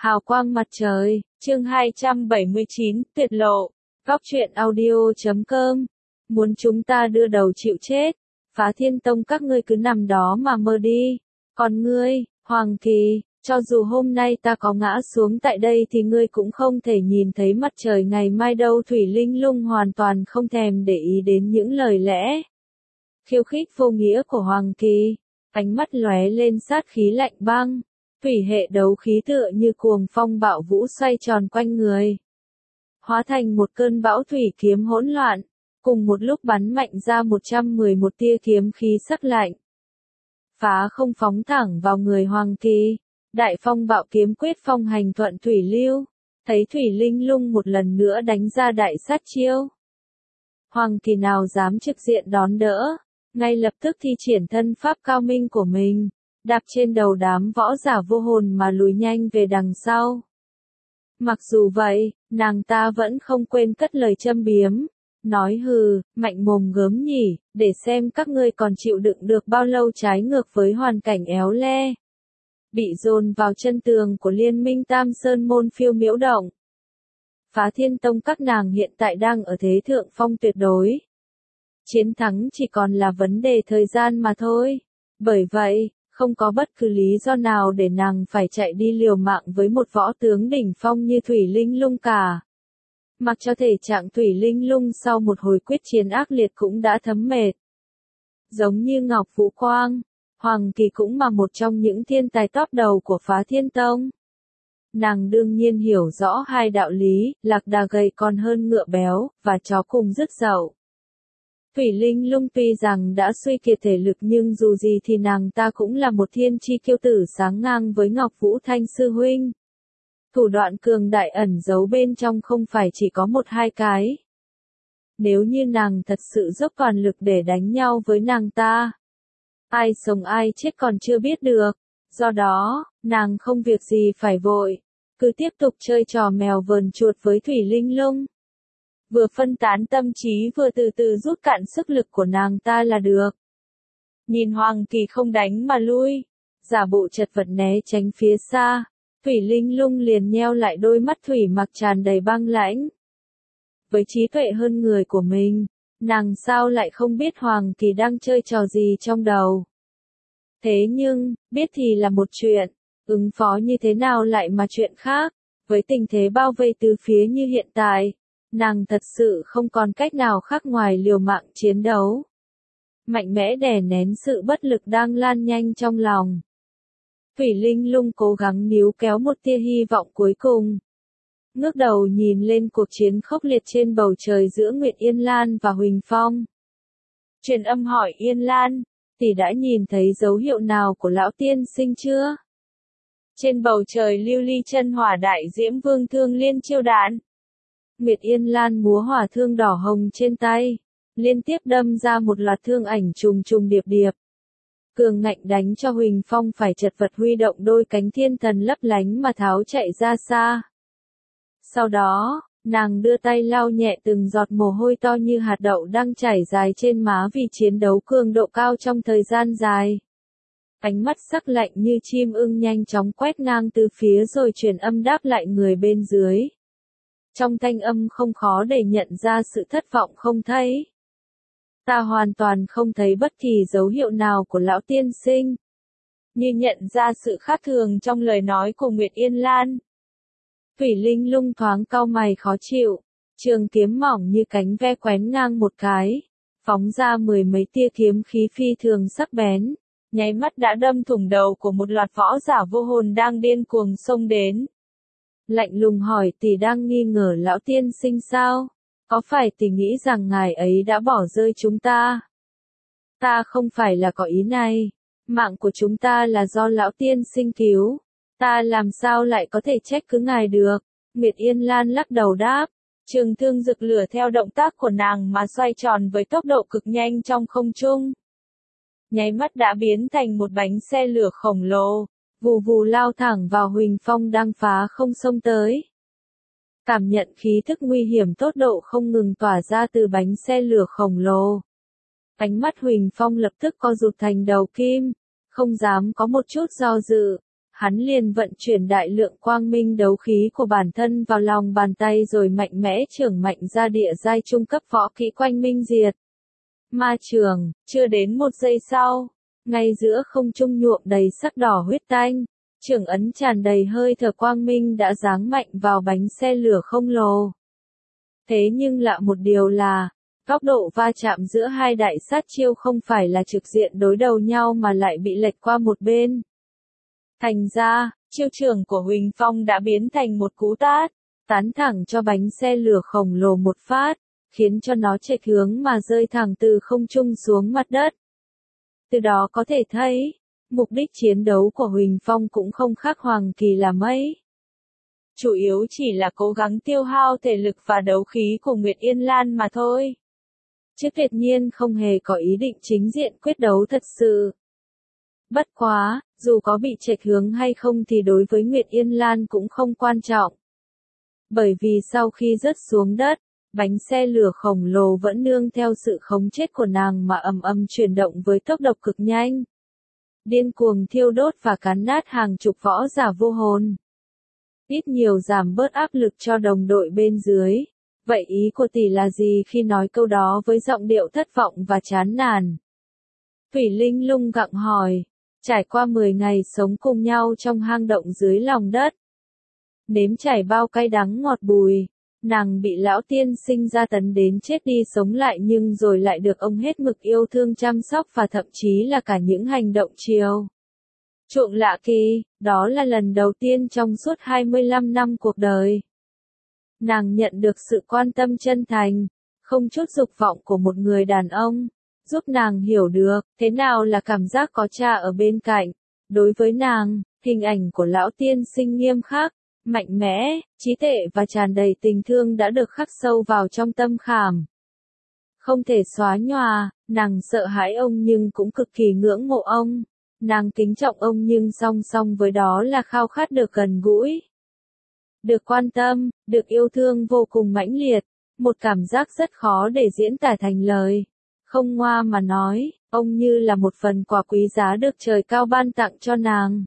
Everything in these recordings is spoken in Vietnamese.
Hào quang mặt trời, chương 279, tuyệt lộ. Góc truyện audio.com. Muốn chúng ta đưa đầu chịu chết. Phá Thiên Tông các ngươi cứ nằm đó mà mơ đi. Còn ngươi, Hoàng Kỳ, cho dù hôm nay ta có ngã xuống tại đây thì ngươi cũng không thể nhìn thấy mặt trời ngày mai đâu. Thủy Linh Lung hoàn toàn không thèm để ý đến những lời lẽ khiêu khích vô nghĩa của Hoàng Kỳ. Ánh mắt lóe lên sát khí lạnh băng. Thủy hệ đấu khí tựa như cuồng phong bạo vũ xoay tròn quanh người, hóa thành một cơn bão thủy kiếm hỗn loạn, cùng một lúc bắn mạnh ra 111 tia kiếm khí sắc lạnh. Phá không phóng thẳng vào người Hoàng Kỳ, đại phong bạo kiếm quyết phong hành thuận thủy lưu, thấy Thủy Linh Lung một lần nữa đánh ra đại sát chiêu. Hoàng Kỳ nào dám trực diện đón đỡ, ngay lập tức thi triển thân pháp cao minh của mình, đạp trên đầu đám võ giả vô hồn mà lùi nhanh về đằng sau. Mặc dù vậy, nàng ta vẫn không quên cất lời châm biếm, nói hừ, mạnh mồm gớm nhỉ, để xem các ngươi còn chịu đựng được bao lâu trái ngược với hoàn cảnh éo le. Bị dồn vào chân tường của Liên minh Tam Sơn Môn Phiêu Miễu Động. Phá Thiên Tông các nàng hiện tại đang ở thế thượng phong tuyệt đối. Chiến thắng chỉ còn là vấn đề thời gian mà thôi. Bởi vậy, không có bất cứ lý do nào để nàng phải chạy đi liều mạng với một võ tướng đỉnh phong như Thủy Linh Lung cả. Mặc cho thể trạng Thủy Linh Lung sau một hồi quyết chiến ác liệt cũng đã thấm mệt. Giống như Ngọc Vũ Quang, Hoàng Kỳ cũng là một trong những thiên tài top đầu của Phá Thiên Tông. Nàng đương nhiên hiểu rõ hai đạo lý, lạc đà gầy còn hơn ngựa béo, và chó cùng rứt dậu. Thủy Linh Lung tuy rằng đã suy kiệt thể lực nhưng dù gì thì nàng ta cũng là một thiên chi kiêu tử sáng ngang với Ngọc Vũ Thanh sư huynh. Thủ đoạn cường đại ẩn giấu bên trong không phải chỉ có một hai cái. Nếu như nàng thật sự dốc toàn lực để đánh nhau với nàng ta, ai sống ai chết còn chưa biết được. Do đó, nàng không việc gì phải vội, cứ tiếp tục chơi trò mèo vờn chuột với Thủy Linh Lung. Vừa phân tán tâm trí vừa từ từ rút cạn sức lực của nàng ta là được. Nhìn Hoàng Kỳ không đánh mà lui, giả bộ chật vật né tránh phía xa, Thủy Linh Lung liền nheo lại đôi mắt thủy mặc tràn đầy băng lãnh. Với trí tuệ hơn người của mình, nàng sao lại không biết Hoàng Kỳ đang chơi trò gì trong đầu. Thế nhưng, biết thì là một chuyện, ứng phó như thế nào lại mà chuyện khác. Với tình thế bao vây từ phía như hiện tại, nàng thật sự không còn cách nào khác ngoài liều mạng chiến đấu. Mạnh mẽ đè nén sự bất lực đang lan nhanh trong lòng. Thủy Linh Lung cố gắng níu kéo một tia hy vọng cuối cùng. Ngước đầu nhìn lên cuộc chiến khốc liệt trên bầu trời giữa Nguyệt Yên Lan và Huỳnh Phong. Truyền âm hỏi Yên Lan, tỷ đã nhìn thấy dấu hiệu nào của lão tiên sinh chưa? Trên bầu trời lưu ly chân hỏa đại diễm vương thương liên chiêu đạn. Nguyệt Yên Lan múa hỏa thương đỏ hồng trên tay, liên tiếp đâm ra một loạt thương ảnh trùng trùng điệp điệp. Cường ngạnh đánh cho Huỳnh Phong phải chật vật huy động đôi cánh thiên thần lấp lánh mà tháo chạy ra xa. Sau đó, nàng đưa tay lau nhẹ từng giọt mồ hôi to như hạt đậu đang chảy dài trên má vì chiến đấu cường độ cao trong thời gian dài. Ánh mắt sắc lạnh như chim ưng nhanh chóng quét ngang từ phía rồi truyền âm đáp lại người bên dưới. Trong thanh âm không khó để nhận ra sự thất vọng không thấy. Ta hoàn toàn không thấy bất kỳ dấu hiệu nào của lão tiên sinh. Như nhận ra sự khác thường trong lời nói của Nguyệt Yên Lan. Thủy Linh Lung thoáng cau mày khó chịu, trường kiếm mỏng như cánh ve quén ngang một cái, phóng ra mười mấy tia kiếm khí phi thường sắc bén, nháy mắt đã đâm thủng đầu của một loạt võ giả vô hồn đang điên cuồng xông đến. Lạnh lùng hỏi tỷ đang nghi ngờ lão tiên sinh sao? Có phải tỷ nghĩ rằng ngài ấy đã bỏ rơi chúng ta? Ta không phải là có ý này. Mạng của chúng ta là do lão tiên sinh cứu. Ta làm sao lại có thể trách cứ ngài được? Nguyệt Yên Lan lắc đầu đáp. Trường thương rực lửa theo động tác của nàng mà xoay tròn với tốc độ cực nhanh trong không trung. Nháy mắt đã biến thành một bánh xe lửa khổng lồ, vù vù lao thẳng vào Huỳnh Phong đang phá không xông tới. Cảm nhận khí thức nguy hiểm tột độ không ngừng tỏa ra từ bánh xe lửa khổng lồ. Ánh mắt Huỳnh Phong lập tức co rụt thành đầu kim, không dám có một chút do dự. hắn liền vận chuyển đại lượng quang minh đấu khí của bản thân vào lòng bàn tay rồi mạnh mẽ chưởng mạnh ra địa giai trung cấp võ kỹ quanh minh diệt. Ma trường, chưa đến một giây sau, ngay giữa không trung nhuộm đầy sắc đỏ huyết tanh, chưởng ấn tràn đầy hơi thở quang minh đã giáng mạnh vào bánh xe lửa khổng lồ. Thế nhưng lạ một điều là, góc độ va chạm giữa hai đại sát chiêu không phải là trực diện đối đầu nhau mà lại bị lệch qua một bên. Thành ra, chiêu trường của Huỳnh Phong đã biến thành một cú tát, tán thẳng cho bánh xe lửa khổng lồ một phát, khiến cho nó chệch hướng mà rơi thẳng từ không trung xuống mặt đất. Từ đó có thể thấy, mục đích chiến đấu của Huỳnh Phong cũng không khác Hoàng Kỳ là mấy. Chủ yếu chỉ là cố gắng tiêu hao thể lực và đấu khí của Nguyệt Yên Lan mà thôi. Chứ tuyệt nhiên không hề có ý định chính diện quyết đấu thật sự. Bất quá, dù có bị chệch hướng hay không thì đối với Nguyệt Yên Lan cũng không quan trọng. Bởi vì sau khi rớt xuống đất, bánh xe lửa khổng lồ vẫn nương theo sự khống chế của nàng mà ầm ầm chuyển động với tốc độ cực nhanh. Điên cuồng thiêu đốt và cắn nát hàng chục võ giả vô hồn. Ít nhiều giảm bớt áp lực cho đồng đội bên dưới. Vậy ý của tỷ là gì khi nói câu đó với giọng điệu thất vọng và chán nản? Thủy Linh Lung gặng hỏi, trải qua 10 ngày sống cùng nhau trong hang động dưới lòng đất. Nếm trải bao cay đắng ngọt bùi, nàng bị lão tiên sinh ra tấn đến chết đi sống lại nhưng rồi lại được ông hết mực yêu thương chăm sóc và thậm chí là cả những hành động chiều chuộng lạ kỳ, đó là lần đầu tiên trong suốt 25 năm cuộc đời. Nàng nhận được sự quan tâm chân thành, không chút dục vọng của một người đàn ông, giúp nàng hiểu được thế nào là cảm giác có cha ở bên cạnh. Đối với nàng, hình ảnh của lão tiên sinh nghiêm khắc, mạnh mẽ, trí tuệ và tràn đầy tình thương đã được khắc sâu vào trong tâm khảm. Không thể xóa nhòa, nàng sợ hãi ông nhưng cũng cực kỳ ngưỡng mộ ông. Nàng kính trọng ông nhưng song song với đó là khao khát được gần gũi. Được quan tâm, được yêu thương vô cùng mãnh liệt, một cảm giác rất khó để diễn tả thành lời. Không ngoa mà nói, ông như là một phần quà quý giá được trời cao ban tặng cho nàng.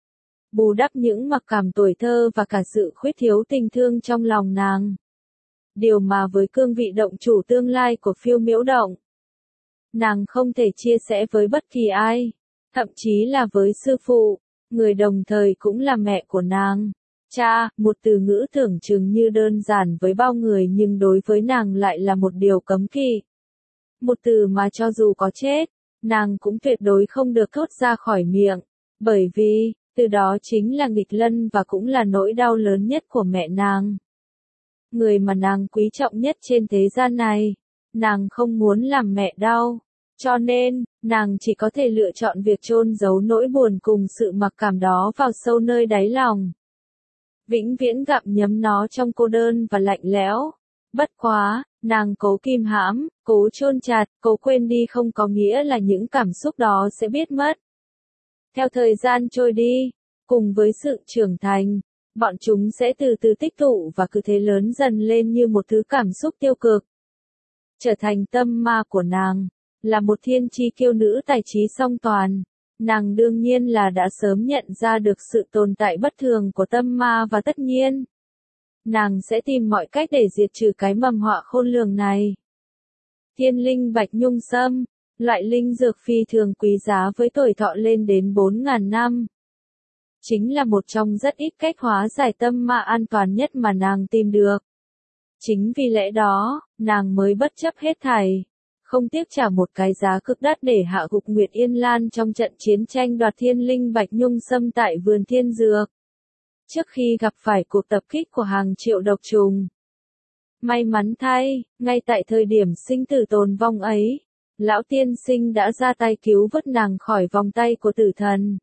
Bù đắp những mặc cảm tuổi thơ và cả sự khuyết thiếu tình thương trong lòng nàng. Điều mà với cương vị động chủ tương lai của Phiêu Miễu Động, nàng không thể chia sẻ với bất kỳ ai, thậm chí là với sư phụ, người đồng thời cũng là mẹ của nàng. Cha, một từ ngữ tưởng chừng như đơn giản với bao người nhưng đối với nàng lại là một điều cấm kỵ. Một từ mà cho dù có chết, nàng cũng tuyệt đối không được thốt ra khỏi miệng, bởi vì, từ đó chính là nghịch lân và cũng là nỗi đau lớn nhất của mẹ nàng. Người mà nàng quý trọng nhất trên thế gian này, nàng không muốn làm mẹ đau, cho nên, nàng chỉ có thể lựa chọn việc chôn giấu nỗi buồn cùng sự mặc cảm đó vào sâu nơi đáy lòng. Vĩnh viễn gặm nhấm nó trong cô đơn và lạnh lẽo. Bất quá, nàng cố kìm hãm, cố chôn chặt, cố quên đi không có nghĩa là những cảm xúc đó sẽ biết mất. Theo thời gian trôi đi, cùng với sự trưởng thành, bọn chúng sẽ từ từ tích tụ và cứ thế lớn dần lên như một thứ cảm xúc tiêu cực. Trở thành tâm ma của nàng, là một thiên chi kiêu nữ tài trí song toàn. Nàng đương nhiên là đã sớm nhận ra được sự tồn tại bất thường của tâm ma và tất nhiên, nàng sẽ tìm mọi cách để diệt trừ cái mầm họa khôn lường này. Thiên linh bạch nhung sâm, loại linh dược phi thường quý giá với tuổi thọ lên đến 4.000 năm. Chính là một trong rất ít cách hóa giải tâm ma an toàn nhất mà nàng tìm được. Chính vì lẽ đó, nàng mới bất chấp hết thảy, không tiếc trả một cái giá cực đắt để hạ gục Nguyệt Yên Lan trong trận chiến tranh đoạt thiên linh bạch nhung sâm tại vườn thiên dược. Trước khi gặp phải cuộc tập kích của hàng triệu độc trùng. May mắn thay, ngay tại thời điểm sinh tử tồn vong ấy, lão tiên sinh đã ra tay cứu vớt nàng khỏi vòng tay của tử thần.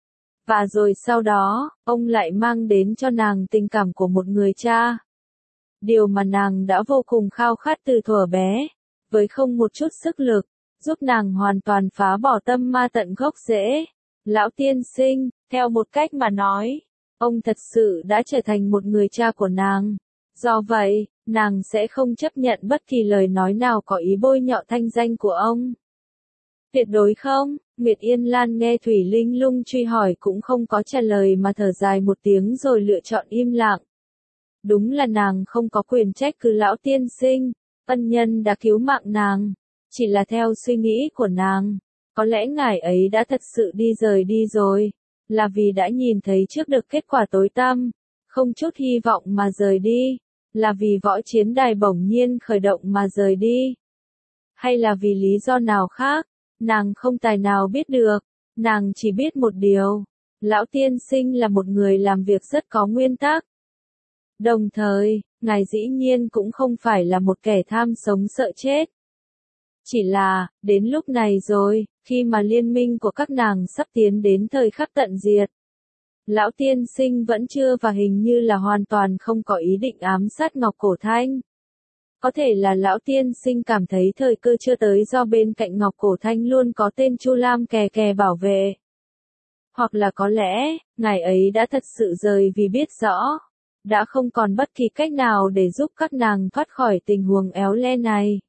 Và rồi sau đó, ông lại mang đến cho nàng tình cảm của một người cha. Điều mà nàng đã vô cùng khao khát từ thuở bé, với không một chút sức lực, giúp nàng hoàn toàn phá bỏ tâm ma tận gốc rễ. Lão tiên sinh, theo một cách mà nói, ông thật sự đã trở thành một người cha của nàng. Do vậy, nàng sẽ không chấp nhận bất kỳ lời nói nào có ý bôi nhọ thanh danh của ông. Tuyệt đối không, Nguyệt Yên Lan nghe Thủy Linh Lung truy hỏi cũng không có trả lời mà thở dài một tiếng rồi lựa chọn im lặng. Đúng là nàng không có quyền trách cứ lão tiên sinh, ân nhân đã cứu mạng nàng. Chỉ là theo suy nghĩ của nàng, có lẽ ngài ấy đã thật sự rời đi rồi, là vì đã nhìn thấy trước được kết quả tối tăm, không chút hy vọng mà rời đi, là vì võ chiến đài bỗng nhiên khởi động mà rời đi. Hay là vì lý do nào khác, nàng không tài nào biết được, nàng chỉ biết một điều, lão tiên sinh là một người làm việc rất có nguyên tắc. Đồng thời, ngài dĩ nhiên cũng không phải là một kẻ tham sống sợ chết. Chỉ là, đến lúc này rồi, khi mà liên minh của các nàng sắp tiến đến thời khắc tận diệt. Lão tiên sinh vẫn chưa và hình như là hoàn toàn không có ý định ám sát Ngọc Cổ Thanh. Có thể là lão tiên sinh cảm thấy thời cơ chưa tới do bên cạnh Ngọc Cổ Thanh luôn có tên Chu Lam kè kè bảo vệ. Hoặc là có lẽ, ngài ấy đã thật sự rời vì biết rõ, đã không còn bất kỳ cách nào để giúp các nàng thoát khỏi tình huống éo le này.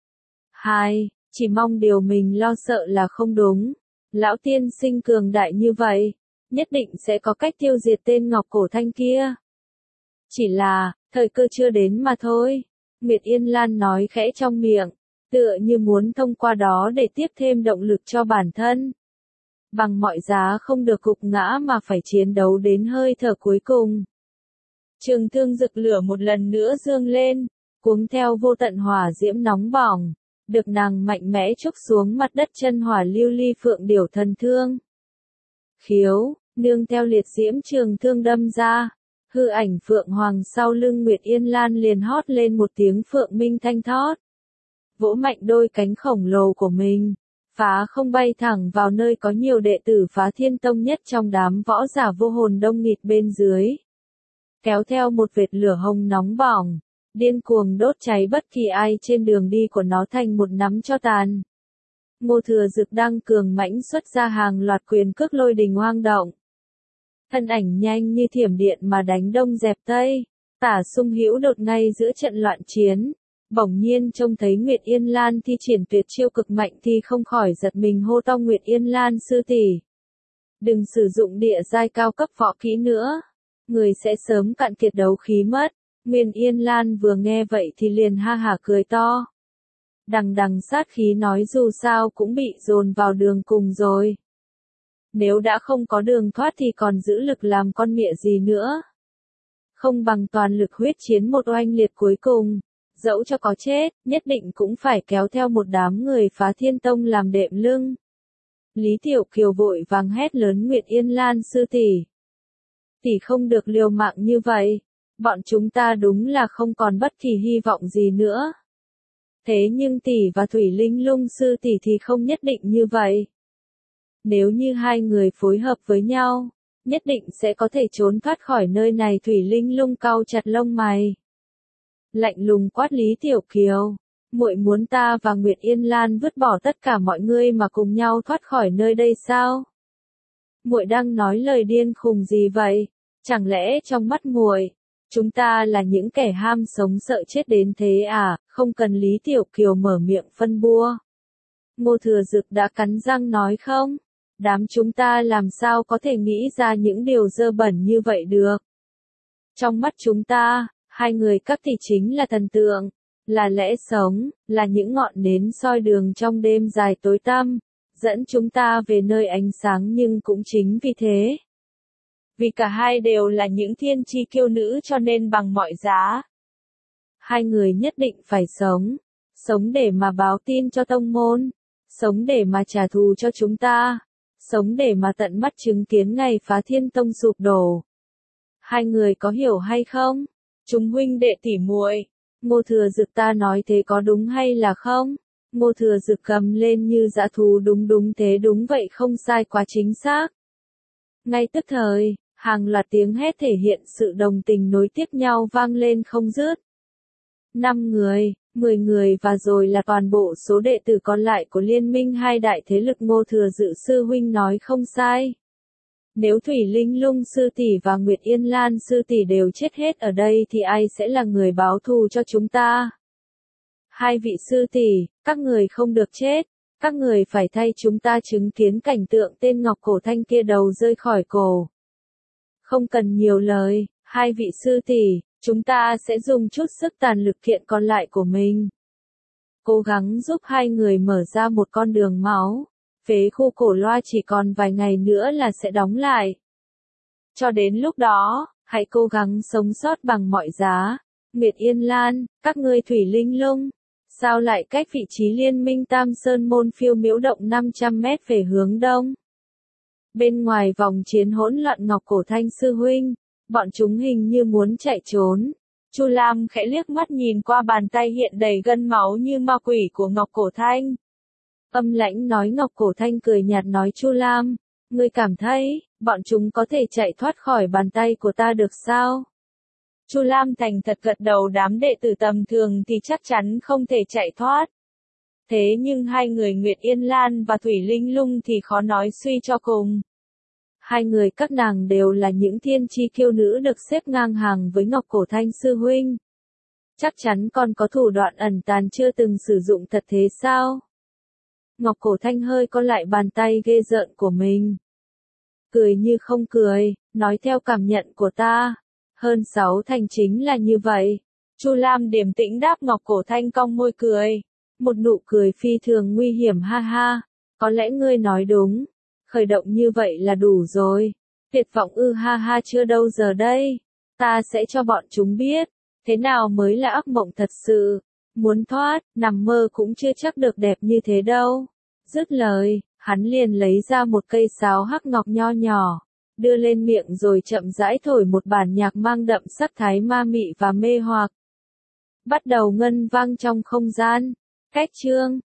2. Chỉ mong điều mình lo sợ là không đúng. Lão tiên sinh cường đại như vậy, nhất định sẽ có cách tiêu diệt tên Ngọc Cổ Thanh kia. Chỉ là, thời cơ chưa đến mà thôi. Nguyệt Yên Lan nói khẽ trong miệng, tựa như muốn thông qua đó để tiếp thêm động lực cho bản thân. Bằng mọi giá không được gục ngã mà phải chiến đấu đến hơi thở cuối cùng. Trường thương rực lửa một lần nữa dương lên, cuống theo vô tận hỏa diễm nóng bỏng, được nàng mạnh mẽ trút xuống mặt đất chân hỏa lưu ly phượng điểu thần thương. Khiếu, nương theo liệt diễm trường thương đâm ra, hư ảnh phượng hoàng sau lưng Nguyệt Yên Lan liền hót lên một tiếng phượng minh thanh thót. Vỗ mạnh đôi cánh khổng lồ của mình, phá không bay thẳng vào nơi có nhiều đệ tử Phá Thiên Tông nhất trong đám võ giả vô hồn đông nghịt bên dưới. Kéo theo một vệt lửa hồng nóng bỏng, điên cuồng đốt cháy bất kỳ ai trên đường đi của nó thành một nắm tro tàn. Ngô Thừa Dực đang cường mãnh xuất ra hàng loạt quyền cước lôi đình hoang động. Thân ảnh nhanh như thiểm điện mà đánh đông dẹp tây, Tả Sung Hữu đột ngay giữa trận loạn chiến, bỗng nhiên trông thấy Nguyệt Yên Lan thi triển tuyệt chiêu cực mạnh thì không khỏi giật mình hô to Nguyệt Yên Lan sư tỷ, đừng sử dụng địa giai cao cấp võ kỹ nữa, người sẽ sớm cạn kiệt đấu khí mất. Nguyệt Yên Lan vừa nghe vậy thì liền ha hả cười to. Đằng đằng sát khí nói dù sao cũng bị dồn vào đường cùng rồi. Nếu đã không có đường thoát thì còn giữ lực làm con mẹ gì nữa. Không bằng toàn lực huyết chiến một oanh liệt cuối cùng, dẫu cho có chết, nhất định cũng phải kéo theo một đám người Phá Thiên Tông làm đệm lưng. Lý Tiểu Kiều vội vàng hét lớn Nguyệt Yên Lan sư tỷ. Tỷ không được liều mạng như vậy, bọn chúng ta đúng là không còn bất kỳ hy vọng gì nữa. Thế nhưng tỷ và Thủy Linh Lung sư tỷ thì không nhất định như vậy. Nếu như hai người phối hợp với nhau, nhất định sẽ có thể trốn thoát khỏi nơi này. Thủy Linh Lung cau chặt lông mày, lạnh lùng quát Lý Tiểu Kiều, muội muốn ta và Nguyệt Yên Lan vứt bỏ tất cả mọi người mà cùng nhau thoát khỏi nơi đây sao? Muội đang nói lời điên khùng gì vậy? Chẳng lẽ trong mắt muội, chúng ta là những kẻ ham sống sợ chết đến thế à? Không cần Lý Tiểu Kiều mở miệng phân bua. Ngô Thừa Dực đã cắn răng nói không? Đám chúng ta làm sao có thể nghĩ ra những điều dơ bẩn như vậy được? Trong mắt chúng ta, hai người các tỷ chính là thần tượng, là lẽ sống, là những ngọn nến soi đường trong đêm dài tối tăm, dẫn chúng ta về nơi ánh sáng. Nhưng cũng chính vì thế, vì cả hai đều là những thiên chi kiêu nữ cho nên bằng mọi giá, hai người nhất định phải sống, sống để mà báo tin cho tông môn, sống để mà trả thù cho chúng ta, sống để mà tận mắt chứng kiến ngày Phá Thiên Tông sụp đổ. Hai người có hiểu hay không? Chúng huynh đệ tỉ muội, Ngô Thừa Dực ta nói thế có đúng hay là không? Ngô Thừa Dực cầm lên như dã thú. Đúng thế, đúng vậy, không sai, quá chính xác. Ngay tức thời, hàng loạt tiếng hét thể hiện sự đồng tình nối tiếp nhau vang lên không dứt. 5 người, 10 người và rồi là toàn bộ số đệ tử còn lại của liên minh hai đại thế lực. Ngô Thừa Dực sư huynh nói không sai. Nếu Thủy Linh Lung sư tỷ và Nguyệt Yên Lan sư tỷ đều chết hết ở đây thì ai sẽ là người báo thù cho chúng ta? Hai vị sư tỷ, các người không được chết. Các người phải thay chúng ta chứng kiến cảnh tượng tên Ngọc Cổ Thanh kia đầu rơi khỏi cổ. Không cần nhiều lời, hai vị sư tỷ, chúng ta sẽ dùng chút sức tàn lực kiện còn lại của mình. Cố gắng giúp hai người mở ra một con đường máu. Phế khu cổ loa chỉ còn vài ngày nữa là sẽ đóng lại. Cho đến lúc đó, hãy cố gắng sống sót bằng mọi giá. Nguyệt Yên Lan, các ngươi Thủy Linh Lung, sao lại cách vị trí liên minh Tam Sơn Môn phiêu miễu động 500 mét về hướng đông? Bên ngoài vòng chiến hỗn loạn Ngọc Cổ Thanh sư huynh, bọn chúng hình như muốn chạy trốn. Chu Lam khẽ liếc mắt nhìn qua bàn tay hiện đầy gân máu như ma quỷ của Ngọc Cổ Thanh. Âm lãnh nói Ngọc Cổ Thanh cười nhạt nói Chu Lam, ngươi cảm thấy, bọn chúng có thể chạy thoát khỏi bàn tay của ta được sao? Chu Lam thành thật gật đầu, đám đệ tử tầm thường thì chắc chắn không thể chạy thoát. Thế nhưng hai người Nguyệt Yên Lan và Thủy Linh Lung thì khó nói suy cho cùng. Hai người các nàng đều là những thiên chi kiêu nữ được xếp ngang hàng với Ngọc Cổ Thanh sư huynh. Chắc chắn còn có thủ đoạn ẩn tàng chưa từng sử dụng thật thế sao? Ngọc Cổ Thanh hơi co lại bàn tay ghê rợn của mình. Cười như không cười, nói theo cảm nhận của ta. Hơn 6 thành chính là như vậy. Chu Lam điềm tĩnh đáp. Ngọc Cổ Thanh cong môi cười. Một nụ cười phi thường nguy hiểm ha ha. Có lẽ ngươi nói đúng. Khởi động như vậy là đủ rồi. Tuyệt vọng ư ha ha chưa đâu giờ đây. Ta sẽ cho bọn chúng biết. Thế nào mới là ác mộng thật sự. Muốn thoát, nằm mơ cũng chưa chắc được đẹp như thế đâu. Dứt lời, hắn liền lấy ra một cây sáo hắc ngọc nho nhỏ, đưa lên miệng rồi chậm rãi thổi một bản nhạc mang đậm sắc thái ma mị và mê hoặc. Bắt đầu ngân vang trong không gian. Cách chương